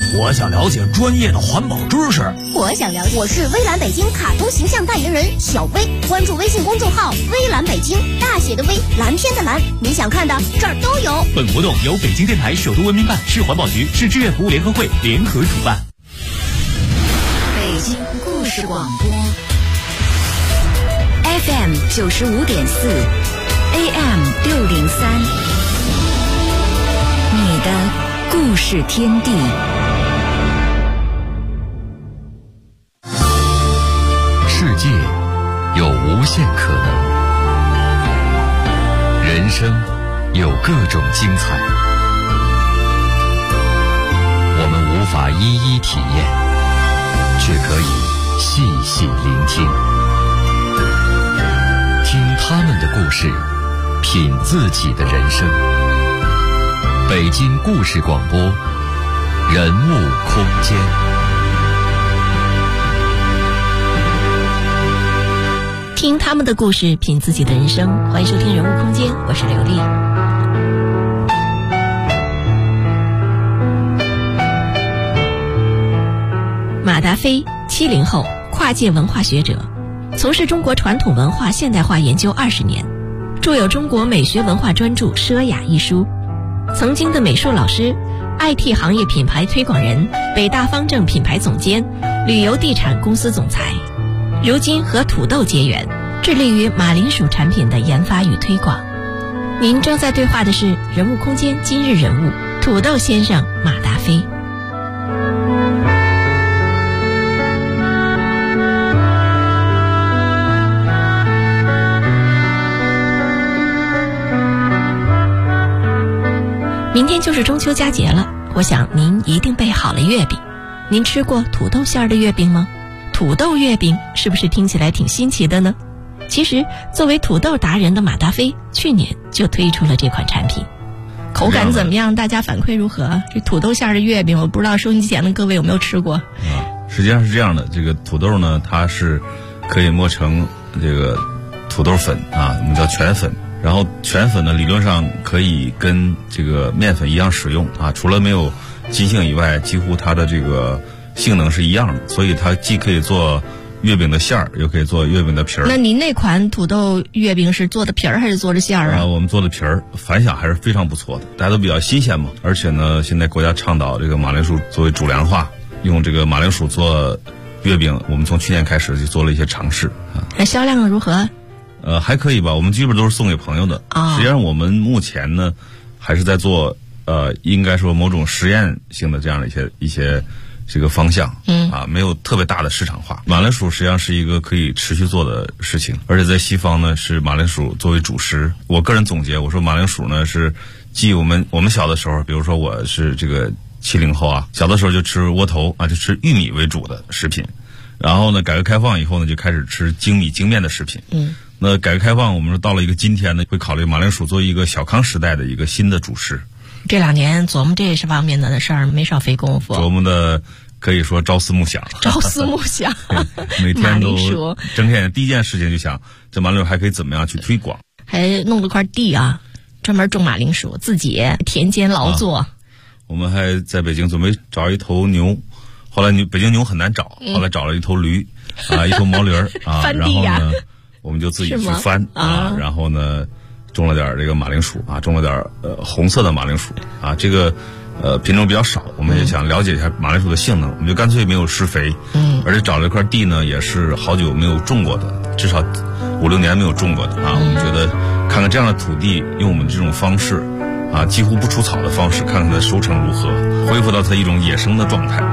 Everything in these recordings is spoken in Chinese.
我想了解专业的环保知识。 我想了解。我是微蓝北京卡通形象代言人小薇，关注微信公众号微蓝北京，大写的微，蓝天的蓝，你想看的这儿都有。 本活动由北京电台首都文明办、市环保局、市志愿服务联合会联合主办。 北京故事广播 FM 95.4 AM 603，你的故事天地。 世界有无限可能，人生有各种精彩，我们无法一一体验，却可以细细聆听，听他们的故事，品自己的人生。北京故事广播，人物空间。 听他们的故事，品自己的人生。欢迎收听人物空间，我是刘丽。马达飞，70后，跨界文化学者，从事中国传统文化现代化研究20年，著有《中国美学文化专著奢雅》一书，曾经的美术老师， IT 行业品牌推广人，北大方正品牌总监，旅游地产公司总裁，如今和土豆结缘，致力于马铃薯产品的研发与推广。您正在对话的是人物空间今日人物土豆先生马达飞。明天就是中秋佳节了，我想您一定备好了月饼。您吃过土豆馅儿的月饼吗？土豆月饼是不是听起来挺新奇的呢？其实作为土豆达人的马达飞去年就推出了这款产品。口感怎么样？大家反馈如何？这土豆馅儿的月饼，我不知道收音机前的各位有没有吃过。 实际上是这样的，这个土豆呢，它是可以磨成这个土豆粉啊，我们叫全粉。然后全粉呢，理论上可以跟这个面粉一样使用啊，除了没有筋性以外，几乎它的这个性能是一样的，所以它既可以做月饼的馅儿，又可以做月饼的皮儿。 那您那款土豆月饼是做的皮儿还是做的馅儿啊？ 我们做的皮儿，反响还是非常不错的，大家都比较新鲜嘛。而且呢，现在国家倡导这个马铃薯作为主粮化，用这个马铃薯做月饼，我们从去年开始就做了一些尝试啊。 那销量如何？ 还可以吧，我们基本都是送给朋友的。实际上我们目前呢，还是在做应该说某种实验性的这样的一些这个方向。没有特别大的市场化。马铃薯实际上是一个可以持续做的事情，而且在西方呢，是马铃薯作为主食。我个人总结，我说马铃薯呢是继我们小的时候，比如说我是这个70后啊，小的时候就吃窝头啊，就吃玉米为主的食品。然后呢，改革开放以后呢，就开始吃精米精面的食品。那改革开放，我们说到了一个今天呢，会考虑马铃薯作为一个小康时代的一个新的主食。 这2年琢磨这方面的事儿没少费功夫。 琢磨的可以说朝思暮想。 朝思暮想。 每天都整天第一件事情就想，这马铃薯还可以怎么样去推广？ 还弄了块地啊，专门种马铃薯，自己田间劳作。 我们还在北京准备找一头牛。后来北京牛很难找，后来找了一头驴啊，一头毛驴啊，然后呢，我们就自己去翻啊，然后呢，种了点这个马铃薯啊，种了点红色的马铃薯啊，这个品种比较少，我们也想了解一下马铃薯的性能，我们就干脆没有施肥，而且找了一块地呢，也是好久没有种过的，至少5-6年没有种过的啊，我们觉得看看这样的土地，用我们这种方式啊，几乎不除草的方式，看看它的收成如何，恢复到它一种野生的状态。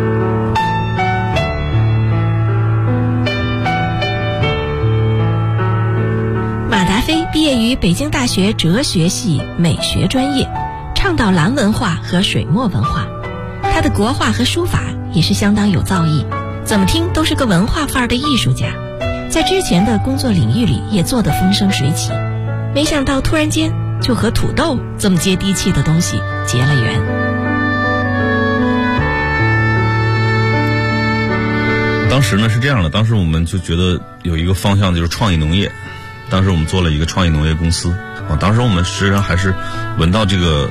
马达飞毕业于北京大学哲学系美学专业，倡导蓝文化和水墨文化。他的国画和书法也是相当有造诣，怎么听都是个文化范儿的艺术家。在之前的工作领域里也做得风生水起，没想到突然间就和土豆这么接地气的东西结了缘。 当时呢是这样的，当时我们就觉得有一个方向就是创意农业。当时我们做了一个创意农业公司啊，当时我们实际上还是闻到这个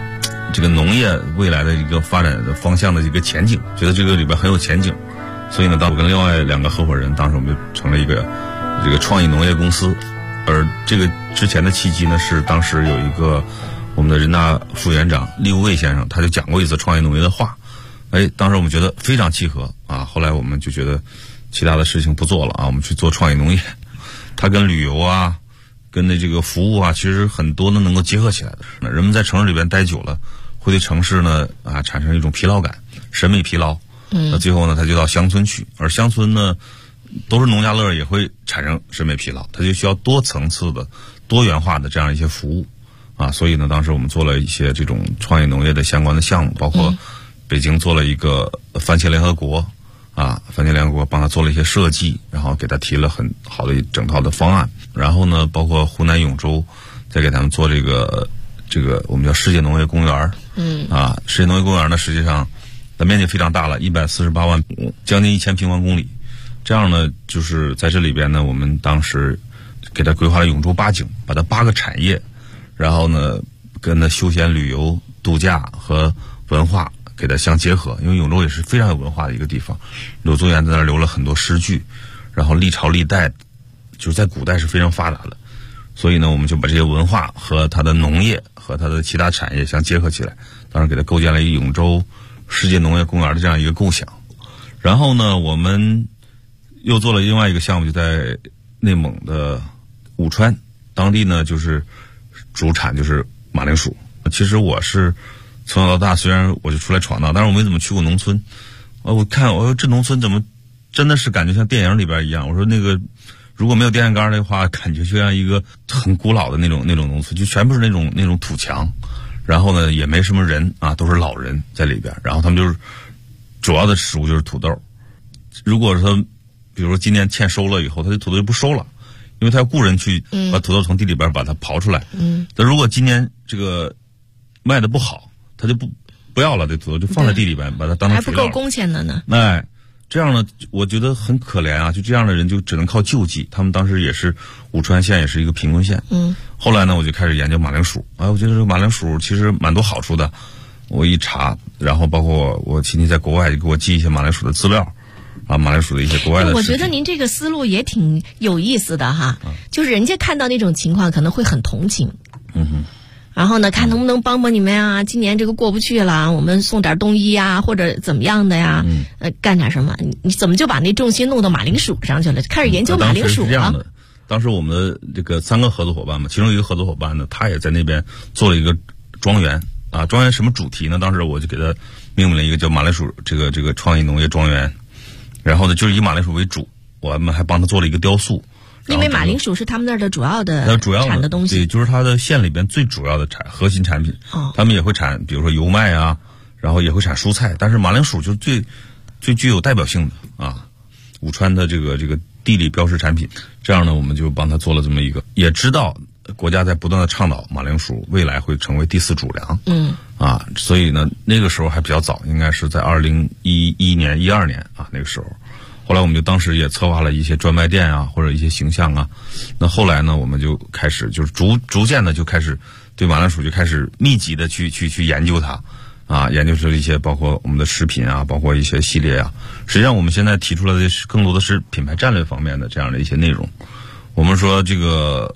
这个农业未来的一个发展的方向的一个前景，觉得这个里边很有前景，所以呢，当我跟另外2个合伙人，当时我们就成了一个这个创意农业公司。而这个之前的契机呢，是当时有一个我们的人大副院长厉无畏先生，他就讲过一次创业农业的话，当时我们觉得非常契合啊。后来我们就觉得其他的事情不做了啊，我们去做创意农业。它跟旅游啊，跟这个服务啊，其实很多呢能够结合起来的。人们在城市里边待久了，会对城市呢产生一种疲劳感，审美疲劳。那最后呢，他就到乡村去，而乡村呢，都是农家乐，也会产生审美疲劳，它就需要多层次的、多元化的这样一些服务啊。所以呢，当时我们做了一些这种创业农业的相关的项目，包括北京做了一个番茄联合国啊，番茄联合国帮他做了一些设计，然后给他提了很好的一整套的方案。然后呢，包括湖南永州再给他们做这个我们叫世界农业公园。世界农业公园呢，实际上它面积非常大了，148万亩，将近1000平方公里。这样呢，就是在这里边呢，我们当时给他规划了永州8景，把它8个产业，然后呢，跟它休闲旅游、度假和文化给它相结合。因为永州也是非常有文化的一个地方，柳宗元在那儿留了很多诗句，然后历朝历代就是在古代是非常发达的，所以呢，我们就把这些文化和它的农业和它的其他产业相结合起来，当时给它构建了一个永州世界农业公园的这样一个构想。然后呢，我们又做了另外一个项目，就在内蒙的武川，当地呢就是主产就是马铃薯。其实我是从小到大，虽然我就出来闯荡，但是我没怎么去过农村。我看我说这农村怎么真的是感觉像电影里边一样。我说那个如果没有电线杆的话，感觉就像一个很古老的那种农村，就全部是那种土墙，然后呢也没什么人啊，都是老人在里边，然后他们就是主要的食物就是土豆。如果说比如说今年欠收了以后，他的土豆就不收了，因为他要雇人去把土豆从地里边把它刨出来。但如果今年这个卖的不好，他就不要了，这土豆就放在地里边，把它当成肥料。 还不够工钱的呢。 这样呢，我觉得很可怜啊，就这样的人就只能靠救济。他们当时也是武川县也是一个贫困县。后来呢，我就开始研究马铃薯。我觉得这个马铃薯其实蛮多好处的。我一查，然后包括我亲戚在国外就给我寄一些马铃薯的资料。马铃薯的一些国外的。 我觉得您这个思路也挺有意思的哈，就是人家看到那种情况可能会很同情，然后呢，看能不能帮帮你们啊？今年这个过不去了，我们送点冬衣啊，或者怎么样的呀？干点什么？你怎么就把那重心弄到马铃薯上去了？开始研究马铃薯了。 当时我们的这个3个合作伙伴嘛，其中一个合作伙伴呢，他也在那边做了一个庄园啊。庄园什么主题呢？当时我就给他命名了一个叫马铃薯这个创意农业庄园。然后呢，就是以马铃薯为主，我们还帮他做了一个雕塑。 因为马铃薯是他们那儿的主要的产的东西， 对，就是他的县里边最主要的核心产品。他们也会产，比如说油麦啊，然后也会产蔬菜，但是马铃薯就是最具有代表性的啊，武川的这个地理标识产品。这样呢，我们就帮他做了这么一个，也知道国家在不断的倡导马铃薯未来会成为第4主粮。所以呢，那个时候还比较早，应该是在2011年、12年啊，那个时候。后来我们就当时也策划了一些专卖店啊，或者一些形象啊。那后来呢，我们就开始就是逐渐的就开始对马铃薯就开始密集的去研究它啊，研究出一些包括我们的食品啊，包括一些系列啊。实际上我们现在提出来的更多的是品牌战略方面的这样的一些内容。我们说这个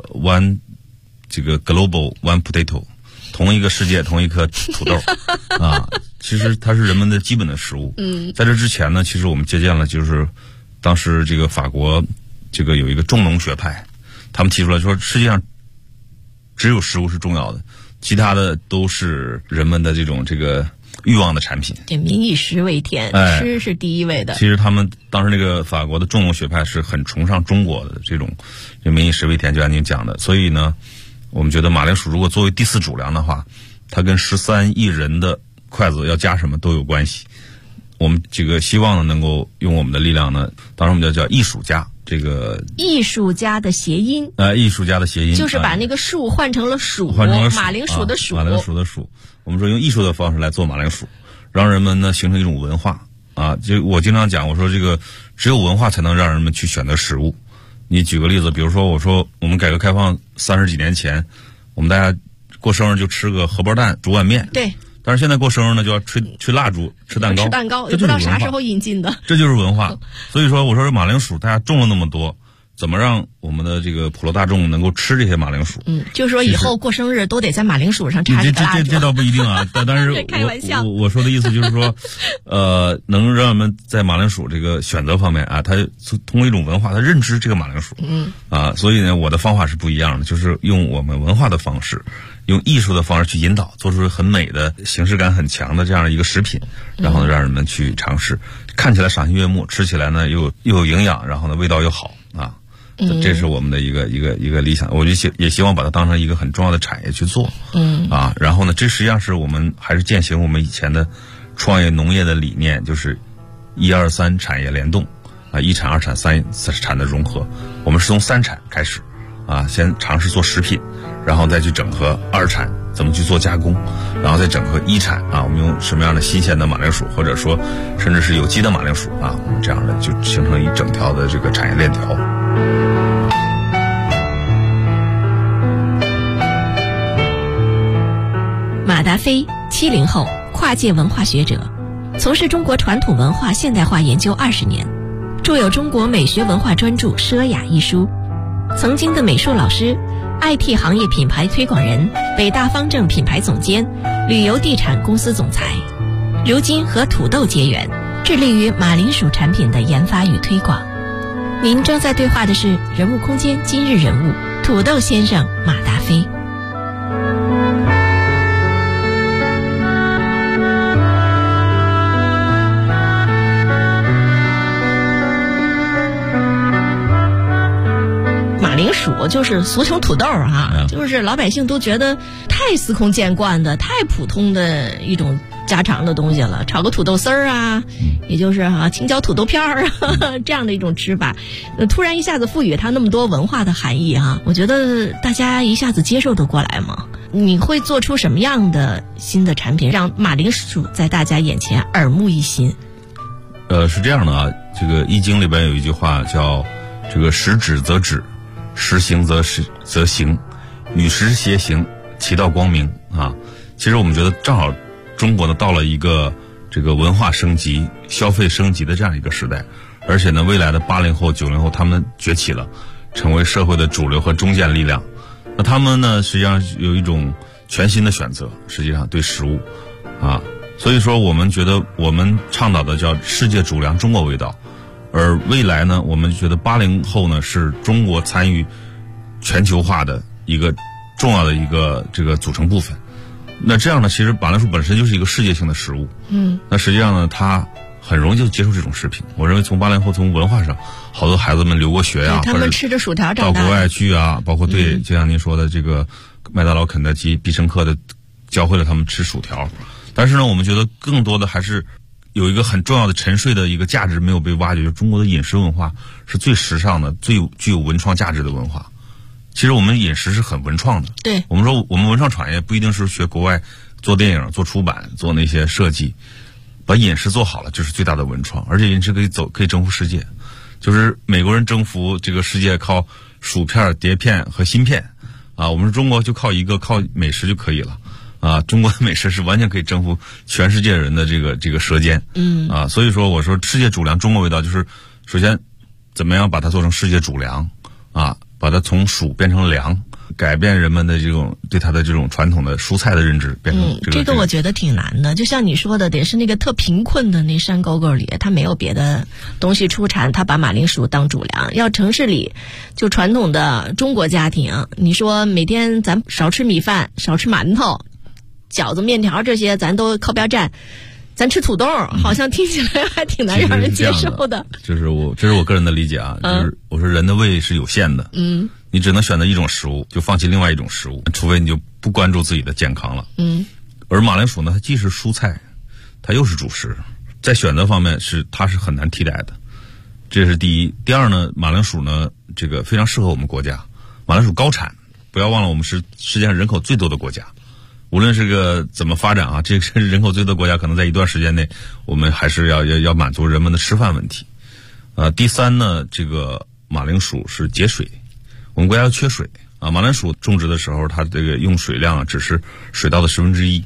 global one potato， 同一个世界同一颗土豆啊，其实它是人们的基本的食物。在这之前呢，其实我们借鉴了就是当时这个法国这个有一个重农学派，他们提出来说世界上只有食物是重要的，其他的都是人们的这个欲望的产品。 对，民以食为天，吃是第一位的。 其实他们当时那个法国的重农学派是很崇尚中国的这种民以食为天，就按您讲的。所以呢，我们觉得马铃薯如果作为第4主粮的话，它跟13亿人的筷子要加什么都有关系。我们这个希望呢，能够用我们的力量呢，当时我们叫艺术家，这个艺术家的谐音， 艺术家的谐音就是把那个树换成了薯，马铃薯的薯， 马铃薯的薯。我们说用艺术的方式来做马铃薯，让人们呢形成一种文化啊。就我经常讲，我说这个只有文化才能让人们去选择食物。你举个例子，比如说我说我们改革开放30几年前，我们大家过生日就吃个荷包蛋煮碗面， 对， 但是现在过生日呢，就要吹蜡烛、吃蛋糕， 也不知道啥时候引进的， 这就是文化。所以说，我说马铃薯大家种了那么多，怎么让我们的这个普罗大众能够吃这些马铃薯？ 就是说以后过生日都得在马铃薯上插一个蜡烛。 这倒不一定啊，但是我说的意思就是说，能让我们在马铃薯这个选择方面啊，它通过一种文化，它认知这个马铃薯。所以呢，我的方法是不一样的，就是用我们文化的方式，用艺术的方式去引导，做出很美的、形式感很强的这样的一个食品，然后呢，让人们去尝试，看起来赏心悦目，吃起来呢又有营养，然后呢味道又好啊。这是我们的一个理想，我就也希望把它当成一个很重要的产业去做。然后呢，这实际上是我们还是践行我们以前的创业农业的理念，就是1、2、3产业联动啊，1产、2产、3产的融合。我们是从3产开始啊，先尝试做食品，然后再去整合2产怎么去做加工，然后再整合1产啊，我们用什么样的新鲜的马铃薯，或者说甚至是有机的马铃薯啊，我们这样的就形成一整条的这个产业链条。 马达飞，70后，跨界文化学者，从事中国传统文化现代化研究20年，著有《中国美学文化专著奢雅》一书，曾经的美术老师，IT 行业品牌推广人，北大方正品牌总监，旅游地产公司总裁，如今和土豆结缘，致力于马铃薯产品的研发与推广。您正在对话的是人物空间今日人物土豆先生马达飞。马铃薯就是俗称土豆啊，就是老百姓都觉得太司空见惯的、太普通的一种家常的东西了，炒个土豆丝儿啊，也就是青椒土豆片儿啊这样的一种吃法，突然一下子赋予它那么多文化的含义啊，我觉得大家一下子接受得过来吗？你会做出什么样的新的产品，让马铃薯在大家眼前耳目一新？ 是这样的啊，这个《易经》里边有一句话叫这个时止则止，时行则行，与时偕行，其道光明啊。其实我们觉得正好中国呢到了一个这个文化升级、消费升级的这样一个时代，而且呢未来的80后、90后他们崛起了，成为社会的主流和中坚力量。那他们呢实际上有一种全新的选择，实际上对食物啊，所以说我们觉得我们倡导的叫世界主粮中国味道。而未来呢，我们觉得80后呢是中国参与全球化的一个重要的一个这个组成部分。那这样呢，其实马铃薯本身就是一个世界性的食物。那实际上呢，它很容易就接受这种食品。我认为从80后从文化上，好多孩子们留过学啊， 他们吃着薯条长大， 到国外去啊，包括对，就像您说的这个麦当劳、肯德基、必胜客的，教会了他们吃薯条。但是呢，我们觉得更多的还是有一个很重要的沉睡的一个价值没有被挖掘，就是中国的饮食文化是最时尚的、最具有文创价值的文化。其实我们饮食是很文创的。 对， 我们说我们文创产业不一定是学国外做电影、做出版、做那些设计，把饮食做好了就是最大的文创，而且饮食可以征服世界。就是美国人征服这个世界靠薯片、碟片和芯片啊，我们中国就靠美食就可以了。啊，中国的美食是完全可以征服全世界人的这个舌尖。所以说我说世界主粮中国味道，就是首先怎么样把它做成世界主粮啊，把它从薯变成粮，改变人们的这种对它的这种传统的蔬菜的认知，变成这个我觉得挺难的。就像你说的，得是那个特贫困的那山沟沟里，它没有别的东西出产，它把马铃薯当主粮。要城市里就传统的中国家庭，你说每天咱少吃米饭，少吃馒头、饺子、面条这些咱都靠边站，咱吃土豆好像听起来还挺难让人接受的。这是我个人的理解啊，就是我说人的胃是有限的，你只能选择一种食物，就放弃另外一种食物，除非你就不关注自己的健康了。而马铃薯呢，它既是蔬菜，它又是主食，在选择方面它是很难替代的，这是第一。第二呢，马铃薯呢这个非常适合我们国家，马铃薯高产，不要忘了我们是世界上人口最多的国家。无论是个怎么发展啊，这个人口最多的国家，可能在一段时间内，我们还是要满足人们的吃饭问题。第三呢，这个马铃薯是节水，我们国家缺水啊。马铃薯种植的时候，它这个用水量啊，只是水稻的1/10，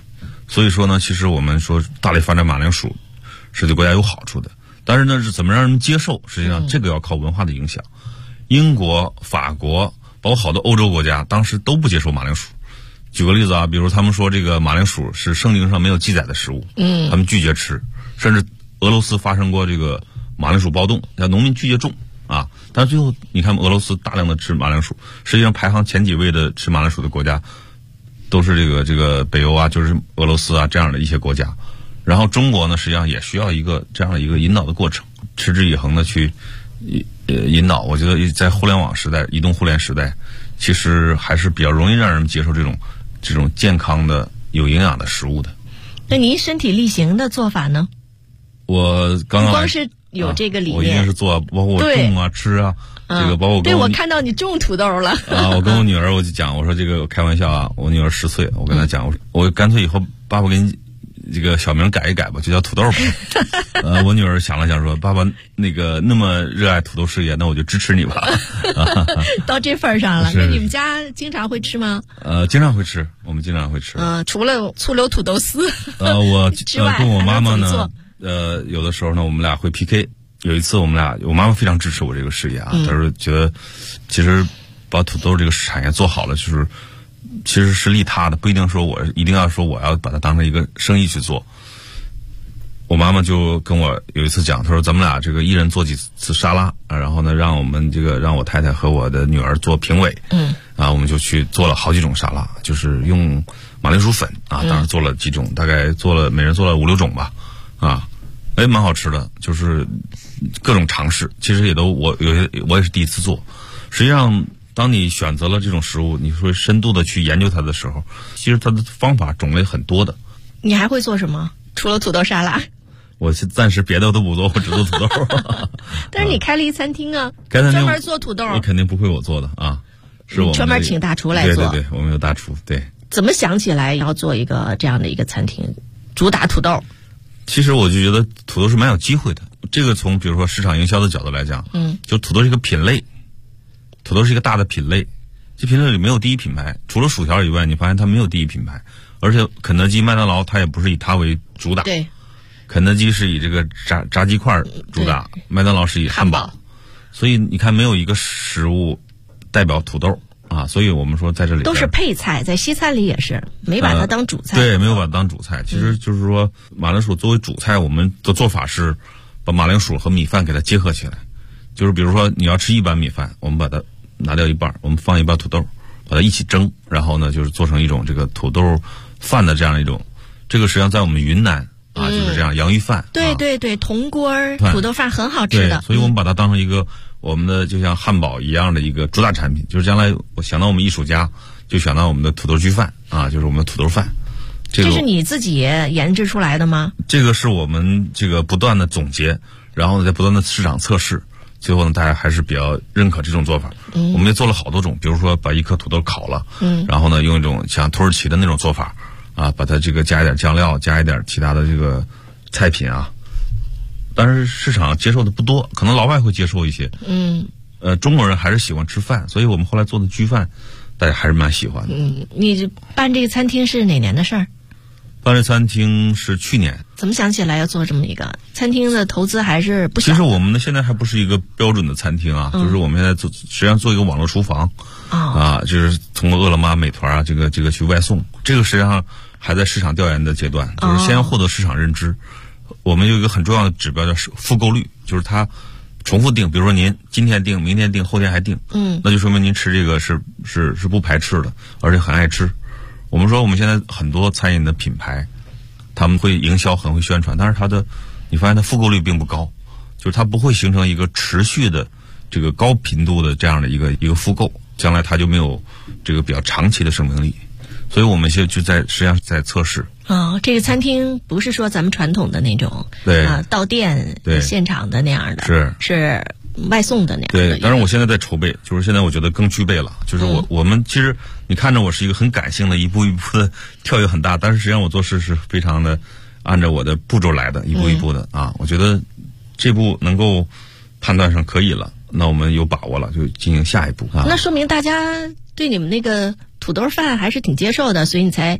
所以说呢，其实我们说大力发展马铃薯是对国家有好处的，但是呢，是怎么让人们接受？实际上这个要靠文化的影响。英国、法国，包括好多欧洲国家，当时都不接受马铃薯。举个例子啊，比如他们说这个马铃薯是圣经上没有记载的食物，他们拒绝吃，甚至俄罗斯发生过这个马铃薯暴动，让农民拒绝种啊。但是最后你看俄罗斯大量的吃马铃薯，实际上排行前几位的吃马铃薯的国家都是这个北欧啊，就是俄罗斯啊这样的一些国家。然后中国呢，实际上也需要一个这样的一个引导的过程，持之以恒的去引导。我觉得在互联网时代、移动互联时代，其实还是比较容易让人接受这种健康的、有营养的食物的。 那您身体力行的做法呢？ 我刚刚光是有这个理念， 我一定是做，包括我种啊、吃啊，这个包括对我看到你种土豆了啊。我跟我女儿我就讲，我说这个我开玩笑啊，我女儿10岁，我跟她讲，我干脆以后爸爸给你这个小名改一改吧，就叫土豆吧。我女儿想了想说，爸爸那么热爱土豆事业，那我就支持你吧。 到这份上了，那你们家经常会吃吗？ 经常会吃，我们经常会吃。 除了醋溜土豆丝， 我之外， 跟我妈妈呢，有的时候呢，我们俩会 PK。有一次我妈妈非常支持我这个事业啊，她说觉得其实把土豆这个产业做好了，就是其实是利他的，不一定说我一定要说我要把它当成一个生意去做。我妈妈就跟我有一次讲，她说咱们俩这个一人做几次沙拉，然后呢让我太太和我的女儿做评委，我们就去做了好几种沙拉，就是用马铃薯粉啊，当然做了几种，大概每人做了5、6种吧，蛮好吃的，就是各种尝试，其实也都我也是第一次做。实际上当你选择了这种食物，你会深度的去研究它的时候，其实它的方法种类很多的。 你还会做什么？除了土豆沙拉？ 我暂时别的都不做，我只做土豆。 但是你开了一餐厅啊， 专门做土豆， 你肯定不会我做的啊，是我们专门请大厨来做。 对，我们有大厨。对， 怎么想起来要做一个这样的一个餐厅，主打土豆？ 其实我就觉得土豆是蛮有机会的。这个从比如说市场营销的角度来讲，就土豆是一个品类，土豆是一个大的品类，这品类里没有第一品牌，除了薯条以外，你发现它没有第一品牌，而且肯德基、麦当劳它也不是以它为主打。 对， 肯德基是以这个炸鸡块主打，麦当劳是以汉堡，所以你看没有一个食物代表土豆啊，所以我们说在这里都是配菜，在西餐里也是没把它当主菜。 对，没有把它当主菜。其实就是说马铃薯作为主菜，我们的做法是把马铃薯和米饭给它结合起来，就是比如说你要吃一碗米饭，我们把它拿掉一半，我们放一半土豆，把它一起蒸，然后呢就是做成一种这个土豆饭的这样一种，这个实际上在我们云南就是这样洋芋饭。 对，铜锅土豆饭很好吃的。 所以我们把它当成一个我们的就像汉堡一样的一个主打产品，就是将来我想到我们艺术家就想到我们的土豆焗饭啊，就是我们的土豆饭。 这是你自己研制出来的吗？ 这个是我们这个不断的总结，然后呢在不断的市场测试，最后呢大家还是比较认可这种做法。我们也做了好多种，比如说把一颗土豆烤了，然后呢用一种像土耳其的那种做法啊，把它这个加一点酱料，加一点其他的这个菜品啊，但是市场接受的不多，可能老外会接受一些。中国人还是喜欢吃饭，所以我们后来做的焗饭大家还是蛮喜欢的。 你办这个餐厅是哪年的事儿？ 办这餐厅是去年。 怎么想起来要做这么一个餐厅的投资还是不小？ 其实我们呢现在还不是一个标准的餐厅啊，就是我们现在实际上做一个网络厨房就是通过饿了么、美团啊这个去外送，这个实际上还在市场调研的阶段，就是先要获得市场认知。我们有一个很重要的指标叫复购率，就是它重复订，比如说您今天订、明天订、后天还订，那就说明您吃这个是不排斥的，而且很爱吃。我们说我们现在很多餐饮的品牌，他们会营销很会宣传，但是你发现它复购率并不高，就是它不会形成一个持续的这个高频度的这样的一个复购，将来它就没有这个比较长期的生命力。所以我们现在就实际上在测试。 这个餐厅不是说咱们传统的那种到店现场的那样的，是外送的那样的。 对，当然我现在在筹备，就是现在我觉得更具备了，就是我们其实你看着我是一个很感性的，一步一步的跳跃很大，但是实际上我做事是非常的按照我的步骤来的，一步一步的我觉得这步能够判断上可以了，那我们有把握了，就进行下一步那说明大家对你们那个土豆饭还是挺接受的，所以你才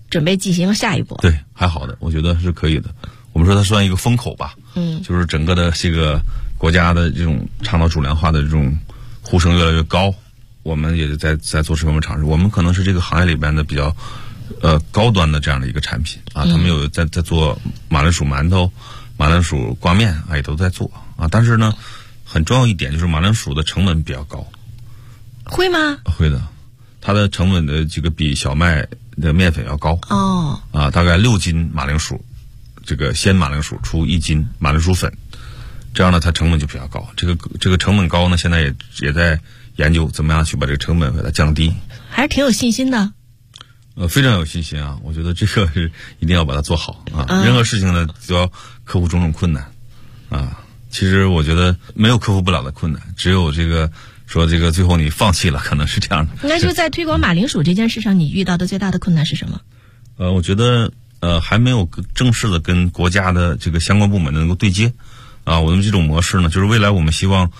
准备进行下一步。 对，还好的，我觉得是可以的。我们说它算一个风口吧，就是整个的这个国家的这种倡导主粮化的这种呼声越来越高，我们也在做这方面尝试。我们可能是这个行业里边的比较高端的这样的一个产品啊，他们有在做马铃薯馒头、马铃薯挂面啊，也都在做啊。但是呢，很重要一点就是马铃薯的成本比较高。 会吗？ 会的，它的成本的这个比小麦的面粉要高哦。 啊，大概6斤马铃薯，这个鲜马铃薯出1斤马铃薯粉，这样呢，它成本就比较高。这个成本高呢，现在也在研究怎么样去把这个成本给它降低。 还是挺有信心的。 非常有信心啊！我觉得这个是一定要把它做好啊。任何事情呢，都要克服种种困难啊。其实我觉得没有克服不了的困难，只有这个说这个最后你放弃了，可能是这样的。 那就在推广马铃薯这件事上，你遇到的最大的困难是什么？ 我觉得还没有正式的跟国家的这个相关部门能够对接啊。我们这种模式呢，就是未来我们希望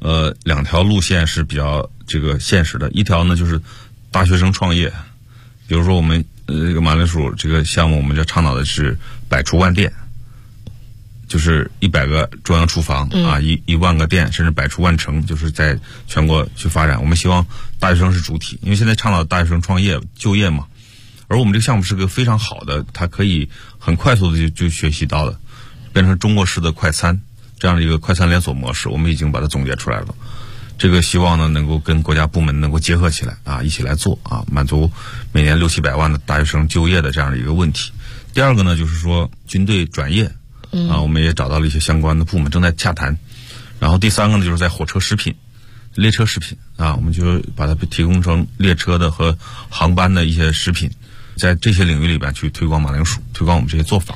2条路线是比较这个现实的。一条呢就是大学生创业。比如说我们这个马铃薯这个项目，我们就倡导的是百厨万店，就是100个中央厨房啊，1万个店，甚至百厨万城，就是在全国去发展。我们希望大学生是主体，因为现在倡导大学生创业就业嘛，而我们这个项目是个非常好的，它可以很快速的就学习到的，变成中国式的快餐这样的一个快餐连锁模式，我们已经把它总结出来了。这个希望呢，能够跟国家部门能够结合起来啊，一起来做啊，满足每年600-700万的大学生就业的这样的一个问题。第二个呢，就是说军队转业啊，我们也找到了一些相关的部门正在洽谈。然后第三个呢，就是在火车食品、列车食品啊，我们就把它提供成列车的和航班的一些食品，在这些领域里边去推广马铃薯，推广我们这些做法。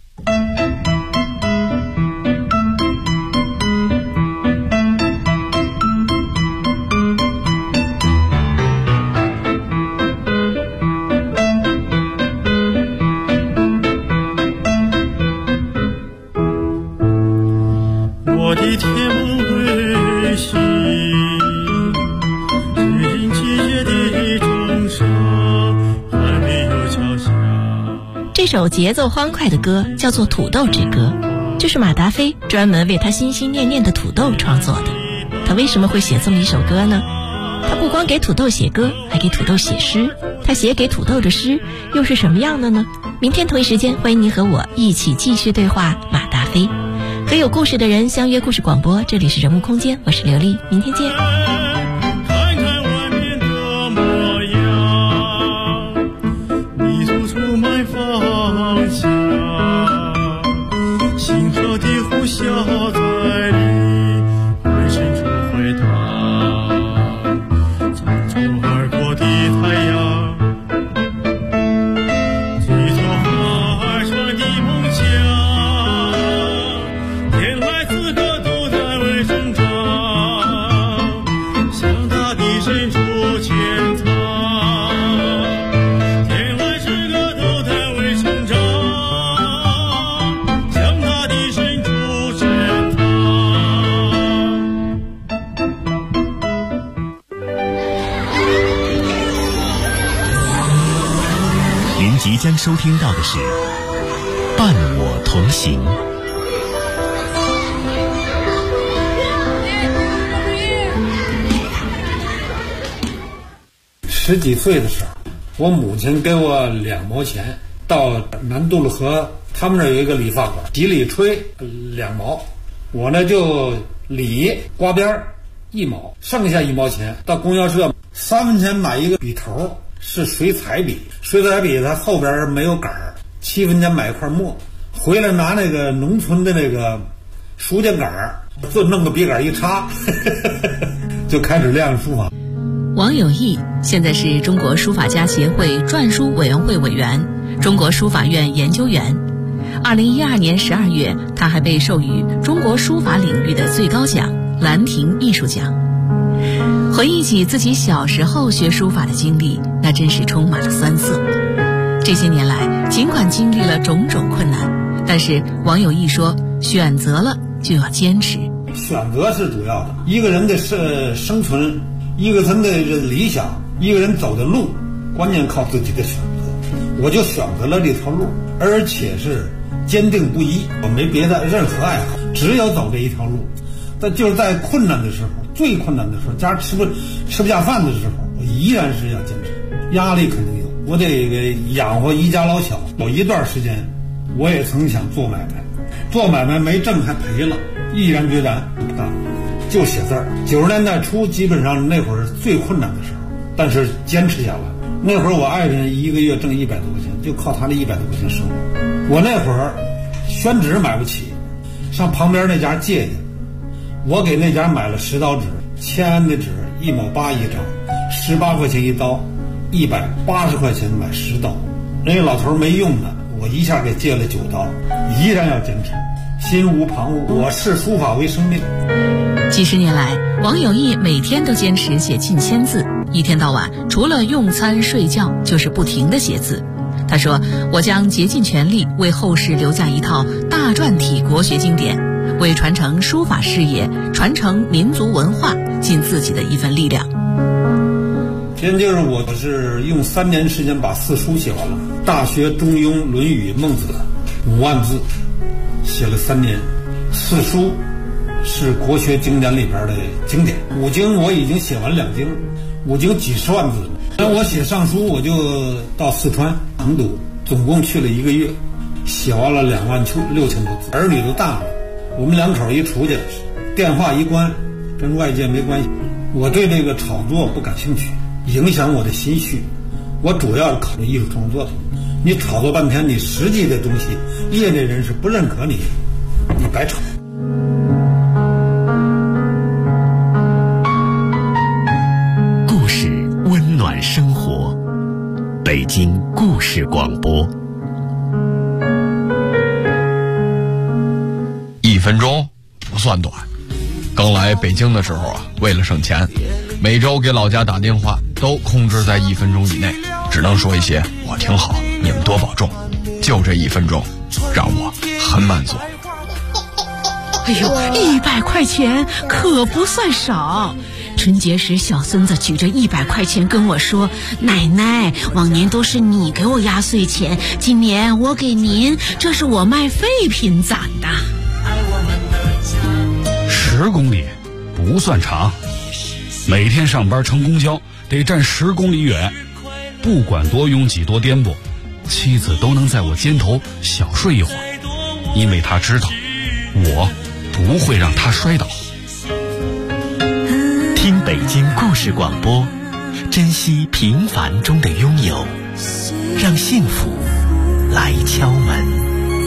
这首节奏欢快的歌叫做《土豆之歌》，就是马达飞专门为他心心念念的土豆创作的。他为什么会写这么一首歌呢？他不光给土豆写歌，还给土豆写诗。他写给土豆的诗又是什么样的呢？明天同一时间，欢迎您和我一起继续对话马达飞，和有故事的人相约故事广播。这里是人物空间，我是刘丽，明天见。 笑在你回深处回荡，匆匆而过的太阳，低头划船的梦想，天来此刻都在为生长，向大地深处潜藏，天来此刻都在为生长，向大地深处即将收听到的是《伴我同行》。 10几岁的时候，我母亲给我2毛钱，到南杜勒河，他们那儿有一个理发馆，洗理吹2毛，我呢就理刮边1毛，剩下1毛钱到供销社3分钱买一个笔头。是水彩笔，水彩笔它后边没有杆儿，7分钱买一块墨，回来拿那个农村的那个书架杆儿，就弄个笔杆一插，就开始练书法。 王有义现在是中国书法家协会篆书委员会委员、中国书法院研究员。2012年12月，他还被授予中国书法领域的最高奖兰亭艺术奖。回忆起自己小时候学书法的经历，那真是充满了酸涩。这些年来，尽管经历了种种困难，但是王有义说，选择了就要坚持。 选择是主要的，一个人的生存，一个人的理想，一个人走的路，关键靠自己的选择。 我就选择了这条路，而且是坚定不移。我没别的任何爱好，只有走这一条路。但就是在困难的时候，最困难的时候，家吃不下饭的时候，我依然是要坚持。压力肯定有，我得给养活一家老小。有一段时间，我也曾想做买卖，做买卖没挣还赔了，毅然决然不干，就写字儿。90年代初，基本上那会儿最困难的时候，但是坚持下来。那会儿我爱人一个月挣100多块钱，就靠他的100多块钱生活。我那会儿宣纸买不起，上旁边那家借去，我给那家买了10刀纸，签的纸1毛8一张，18块钱一刀，180块钱买10刀。人家老头没用的，我一下给借了9刀，依然要坚持，心无旁骛。我视书法为生命。 几十年来，王有义每天都坚持写近1000字，一天到晚除了用餐睡觉就是不停地写字。他说，我将竭尽全力为后世留下一套大篆体国学经典，为传承书法事业、传承民族文化尽自己的一份力量。 现就是我是用3年时间把4书写完了，《大学》《中庸》《论语》《孟子》5万字，写了3年。4书是国学经典里边的经典，5经我已经写完2经，5经几十万字。那我写上书，我就到四川成都，总共去了1个月，写完了26000多字。儿女都大了，我们2口一出去，电话一关，跟外界没关系。我对这个炒作不感兴趣，影响我的心绪。我主要是考虑艺术创作的。你炒作半天，你实际的东西，业内人士不认可你，你白炒。 故事温暖生活，北京故事广播。 1分钟不算短。刚来北京的时候啊，为了省钱，每周给老家打电话都控制在1分钟以内，只能说一些我挺好，你们多保重。就这1分钟，让我很满足。 哎呦，100块钱可不算少。春节时，小孙子举着100块钱跟我说：“奶奶，往年都是你给我压岁钱，今年我给您，这是我卖废品攒的。 ”10公里不算长，每天上班乘公交得站10公里远，不管多拥挤多颠簸，妻子都能在我肩头小睡一会儿，因为她知道我不会让她摔倒。 听北京故事广播，珍惜平凡中的拥有，让幸福来敲门。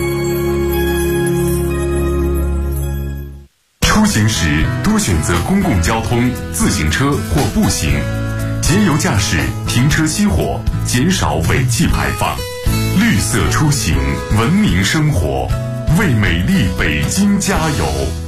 出行时多选择公共交通、自行车或步行，节油驾驶，停车熄火，减少尾气排放。绿色出行，文明生活，为美丽北京加油！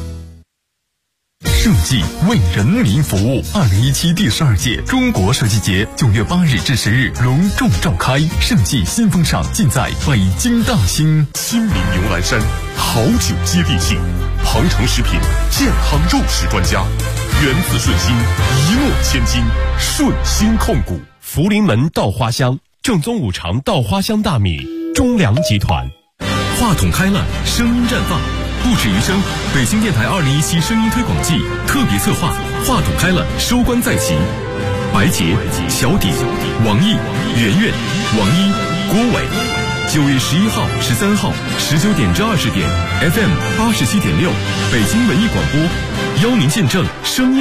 设计为人民服务，2017第12届中国设计节9月8日至10日隆重召开，设计新风尚尽在北京大兴。 亲民牛栏山，好酒接地气，鹏城食品健康肉食专家，原子顺心，一诺千金，顺心控股。 福临门稻花香，正宗5常稻花香大米，中粮集团。 话筒开了，声音绽放，不止于声。北京电台2017声音推广季特别策划，话筒开了，收官在即。白洁、小底、王毅、圆圆、王一、郭伟。9月11号、13号19点至20点 ，FM 87.6，北京文艺广播，邀您见证声音